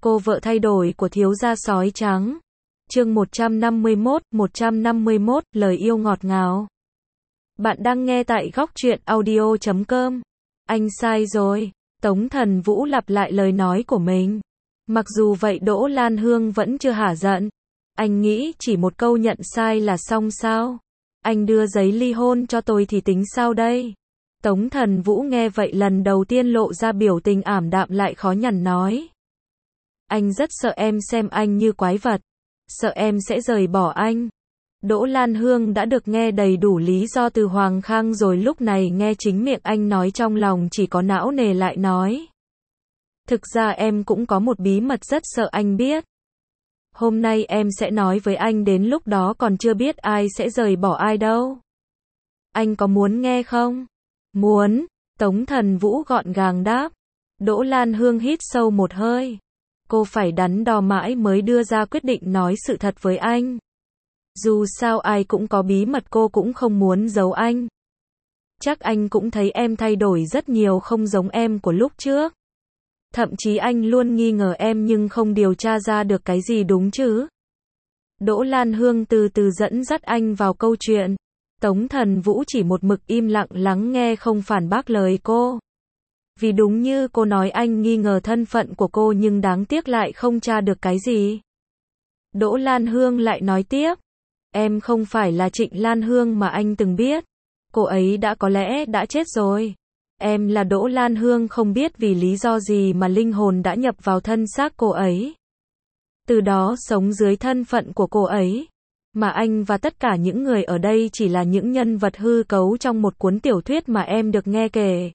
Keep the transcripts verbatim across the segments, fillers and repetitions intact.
Cô vợ thay đổi của thiếu gia sói trắng. Chương một trăm năm mươi mốt, một trăm năm mươi mốt, lời yêu ngọt ngào. Bạn đang nghe tại góc truyện audio chấm com. Anh sai rồi. Tống Thần Vũ lặp lại lời nói của mình. Mặc dù vậy Đỗ Lan Hương vẫn chưa hả giận. Anh nghĩ chỉ một câu nhận sai là xong sao? Anh đưa giấy ly hôn cho tôi thì tính sao đây? Tống Thần Vũ nghe vậy lần đầu tiên lộ ra biểu tình ảm đạm lại khó nhằn nói. Anh rất sợ em xem anh như quái vật. Sợ em sẽ rời bỏ anh. Đỗ Lan Hương đã được nghe đầy đủ lý do từ Hoàng Khang rồi, lúc này nghe chính miệng anh nói trong lòng chỉ có não nề lại nói. Thực ra em cũng có một bí mật rất sợ anh biết. Hôm nay em sẽ nói với anh, đến lúc đó còn chưa biết ai sẽ rời bỏ ai đâu. Anh có muốn nghe không? Muốn, Tống Thần Vũ gọn gàng đáp. Đỗ Lan Hương hít sâu một hơi. Cô phải đắn đo mãi mới đưa ra quyết định nói sự thật với anh. Dù sao ai cũng có bí mật, cô cũng không muốn giấu anh. Chắc anh cũng thấy em thay đổi rất nhiều, không giống em của lúc trước. Thậm chí anh luôn nghi ngờ em nhưng không điều tra ra được cái gì, đúng chứ? Đỗ Lan Hương từ từ dẫn dắt anh vào câu chuyện. Tống Thần Vũ chỉ một mực im lặng lắng nghe, không phản bác lời cô. Vì đúng như cô nói, anh nghi ngờ thân phận của cô nhưng đáng tiếc lại không tra được cái gì. Đỗ Lan Hương lại nói tiếp. Em không phải là Trịnh Lan Hương mà anh từng biết. Cô ấy đã có lẽ đã chết rồi. Em là Đỗ Lan Hương, không biết vì lý do gì mà linh hồn đã nhập vào thân xác cô ấy. Từ đó sống dưới thân phận của cô ấy. Mà anh và tất cả những người ở đây chỉ là những nhân vật hư cấu trong một cuốn tiểu thuyết mà em được nghe kể.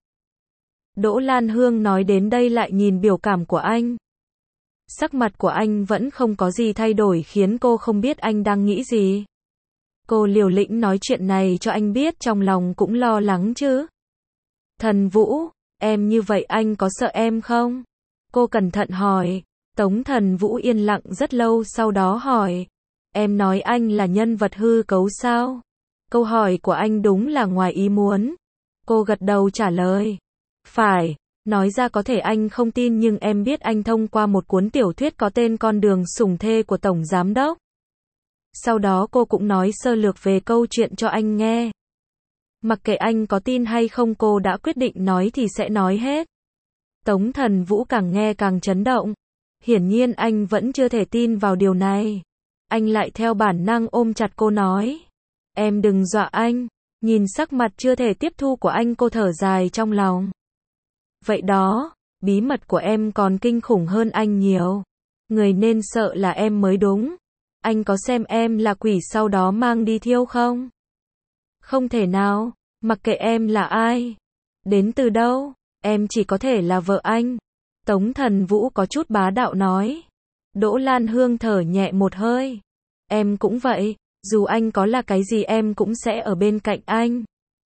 Đỗ Lan Hương nói đến đây lại nhìn biểu cảm của anh. Sắc mặt của anh vẫn không có gì thay đổi, khiến cô không biết anh đang nghĩ gì. Cô liều lĩnh nói chuyện này cho anh biết, trong lòng cũng lo lắng chứ. Thần Vũ, em như vậy anh có sợ em không? Cô cẩn thận hỏi. Tống Thần Vũ yên lặng rất lâu, sau đó hỏi. Em nói anh là nhân vật hư cấu sao? Câu hỏi của anh đúng là ngoài ý muốn. Cô gật đầu trả lời. Phải, nói ra có thể anh không tin nhưng em biết anh thông qua một cuốn tiểu thuyết có tên Con đường sủng thê của Tổng Giám Đốc. Sau đó cô cũng nói sơ lược về câu chuyện cho anh nghe. Mặc kệ anh có tin hay không, cô đã quyết định nói thì sẽ nói hết. Tống Thần Vũ càng nghe càng chấn động. Hiển nhiên anh vẫn chưa thể tin vào điều này. Anh lại theo bản năng ôm chặt cô nói. Em đừng dọa anh. Nhìn sắc mặt chưa thể tiếp thu của anh, cô thở dài trong lòng. Vậy đó, bí mật của em còn kinh khủng hơn anh nhiều. Người nên sợ là em mới đúng. Anh có xem em là quỷ sau đó mang đi thiêu không? Không thể nào, mặc kệ em là ai, đến từ đâu, em chỉ có thể là vợ anh. Tống Thần Vũ có chút bá đạo nói. Đỗ Lan Hương thở nhẹ một hơi. Em cũng vậy, dù anh có là cái gì em cũng sẽ ở bên cạnh anh.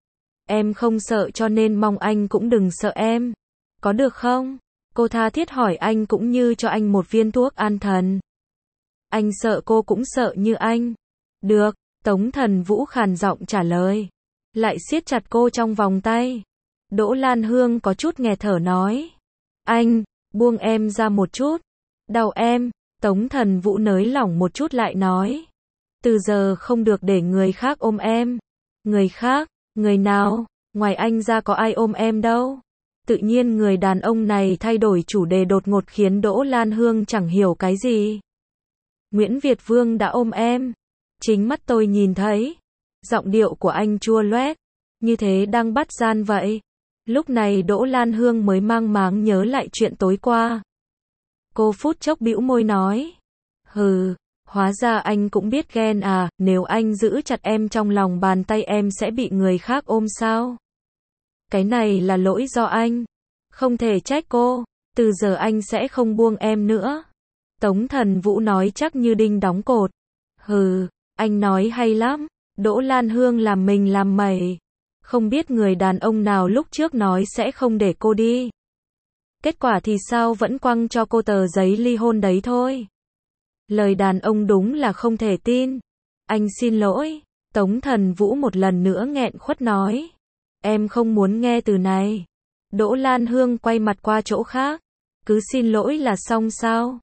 Em không sợ cho nên mong anh cũng đừng sợ em. Có được không? Cô tha thiết hỏi anh, cũng như cho anh một viên thuốc an thần. Anh sợ cô cũng sợ như anh. Được, Tống Thần Vũ khàn giọng trả lời. Lại siết chặt cô trong vòng tay. Đỗ Lan Hương có chút nghẹt thở nói. Anh, buông em ra một chút. Đau em. Tống Thần Vũ nới lỏng một chút lại nói. Từ giờ không được để người khác ôm em. Người khác? Người nào? Ngoài anh ra có ai ôm em đâu. Tự nhiên người đàn ông này thay đổi chủ đề đột ngột khiến Đỗ Lan Hương chẳng hiểu cái gì. Nguyễn Việt Vương đã ôm em. Chính mắt tôi nhìn thấy. Giọng điệu của anh chua loét. Như thế đang bắt gian vậy. Lúc này Đỗ Lan Hương mới mang máng nhớ lại chuyện tối qua. Cô phút chốc bĩu môi nói. Hừ, hóa ra anh cũng biết ghen à, nếu anh giữ chặt em trong lòng bàn tay em sẽ bị người khác ôm sao? Cái này là lỗi do anh. Không thể trách cô, từ giờ anh sẽ không buông em nữa. Tống Thần Vũ nói chắc như đinh đóng cột. Hừ, anh nói hay lắm. Đỗ Lan Hương làm mình làm mẩy. Không biết người đàn ông nào lúc trước nói sẽ không để cô đi. Kết quả thì sao, vẫn quăng cho cô tờ giấy ly hôn đấy thôi. Lời đàn ông đúng là không thể tin. Anh xin lỗi. Tống Thần Vũ một lần nữa nghẹn khuất nói. Em không muốn nghe từ này. Đỗ Lan Hương quay mặt qua chỗ khác. Cứ xin lỗi là xong sao?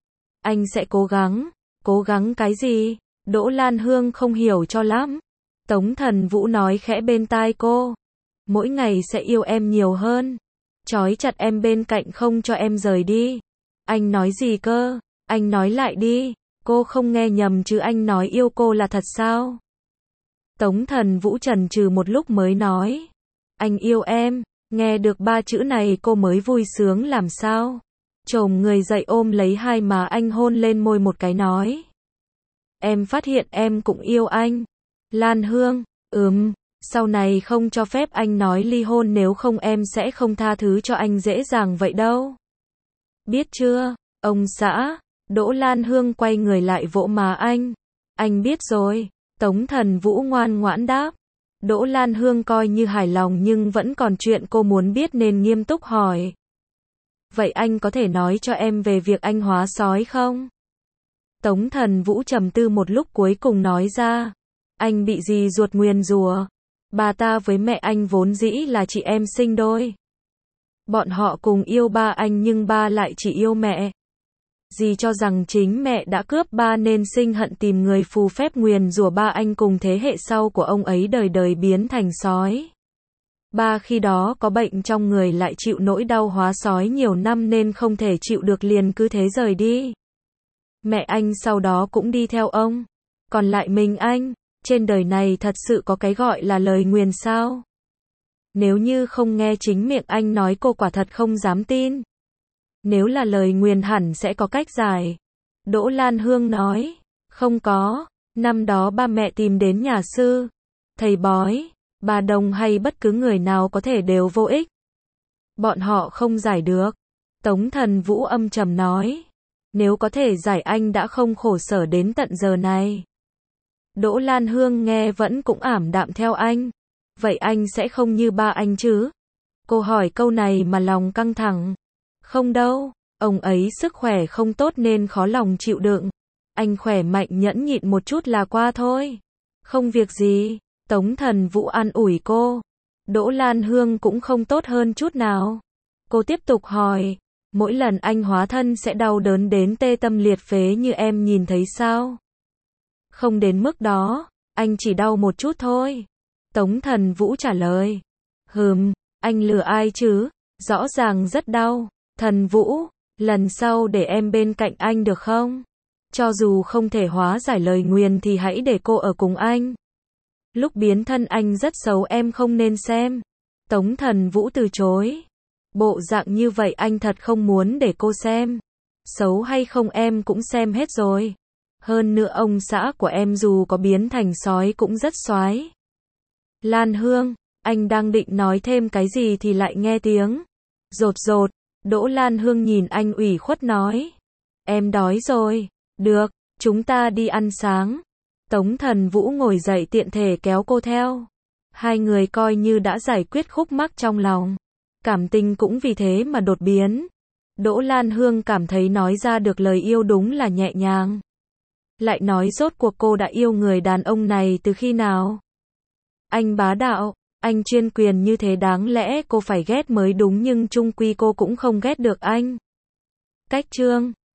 Anh sẽ cố gắng. Cố gắng cái gì? Đỗ Lan Hương không hiểu cho lắm. Tống Thần Vũ nói khẽ bên tai cô. Mỗi ngày sẽ yêu em nhiều hơn. Trói chặt em bên cạnh không cho em rời đi. Anh nói gì cơ? Anh nói lại đi. Cô không nghe nhầm chứ, anh nói yêu cô là thật sao? Tống Thần Vũ chần chừ một lúc mới nói. Anh yêu em. Nghe được ba chữ này cô mới vui sướng làm sao. Chồm người dậy ôm lấy hai má anh hôn lên môi một cái nói. Em phát hiện em cũng yêu anh. Lan Hương, ừm, sau này không cho phép anh nói ly hôn, nếu không em sẽ không tha thứ cho anh dễ dàng vậy đâu. Biết chưa, ông xã? Đỗ Lan Hương quay người lại vỗ má anh. Anh biết rồi. Tống Thần Vũ ngoan ngoãn đáp. Đỗ Lan Hương coi như hài lòng nhưng vẫn còn chuyện cô muốn biết nên nghiêm túc hỏi. Vậy anh có thể nói cho em về việc anh hóa sói không? Tống Thần Vũ trầm tư một lúc cuối cùng nói ra. Anh bị dì ruột nguyền rủa. Bà ta với mẹ anh vốn dĩ là chị em sinh đôi. Bọn họ cùng yêu ba anh nhưng ba lại chỉ yêu mẹ. Dì cho rằng chính mẹ đã cướp ba nên sinh hận tìm người phù phép nguyền rủa ba anh cùng thế hệ sau của ông ấy đời đời biến thành sói. Ba khi đó có bệnh trong người lại chịu nỗi đau hóa sói nhiều năm nên không thể chịu được liền cứ thế rời đi. Mẹ anh sau đó cũng đi theo ông. Còn lại mình anh, trên đời này thật sự có cái gọi là lời nguyền sao? Nếu như không nghe chính miệng anh nói cô quả thật không dám tin. Nếu là lời nguyền hẳn sẽ có cách giải. Đỗ Lan Hương nói. Không có, năm đó ba mẹ tìm đến nhà sư, thầy bói, bà đồng hay bất cứ người nào có thể đều vô ích. Bọn họ không giải được. Tống Thần Vũ âm trầm nói. Nếu có thể giải anh đã không khổ sở đến tận giờ này. Đỗ Lan Hương nghe vẫn cũng ảm đạm theo anh. Vậy anh sẽ không như ba anh chứ? Cô hỏi câu này mà lòng căng thẳng. Không đâu, ông ấy sức khỏe không tốt nên khó lòng chịu đựng. Anh khỏe mạnh nhẫn nhịn một chút là qua thôi. Không việc gì. Tống Thần Vũ an ủi cô. Đỗ Lan Hương cũng không tốt hơn chút nào. Cô tiếp tục hỏi. Mỗi lần anh hóa thân sẽ đau đớn đến tê tâm liệt phế như em nhìn thấy sao? Không đến mức đó, anh chỉ đau một chút thôi. Tống Thần Vũ trả lời. Hừm, anh lừa ai chứ? Rõ ràng rất đau. Thần Vũ, lần sau để em bên cạnh anh được không? Cho dù không thể hóa giải lời nguyền thì hãy để cô ở cùng anh. Lúc biến thân anh rất xấu, em không nên xem. Tống Thần Vũ từ chối. Bộ dạng như vậy anh thật không muốn để cô xem. Xấu hay không em cũng xem hết rồi. Hơn nữa ông xã của em dù có biến thành sói cũng rất xoái. Lan Hương, anh đang định nói thêm cái gì thì lại nghe tiếng rột rột. Đỗ Lan Hương nhìn anh ủy khuất nói. Em đói rồi. Được, chúng ta đi ăn sáng. Tống Thần Vũ ngồi dậy tiện thể kéo cô theo. Hai người coi như đã giải quyết khúc mắc trong lòng. Cảm tình cũng vì thế mà đột biến. Đỗ Lan Hương cảm thấy nói ra được lời yêu đúng là nhẹ nhàng. Lại nói rốt cuộc cô đã yêu người đàn ông này từ khi nào? Anh bá đạo, anh chuyên quyền như thế đáng lẽ cô phải ghét mới đúng nhưng chung quy cô cũng không ghét được anh. Cách chương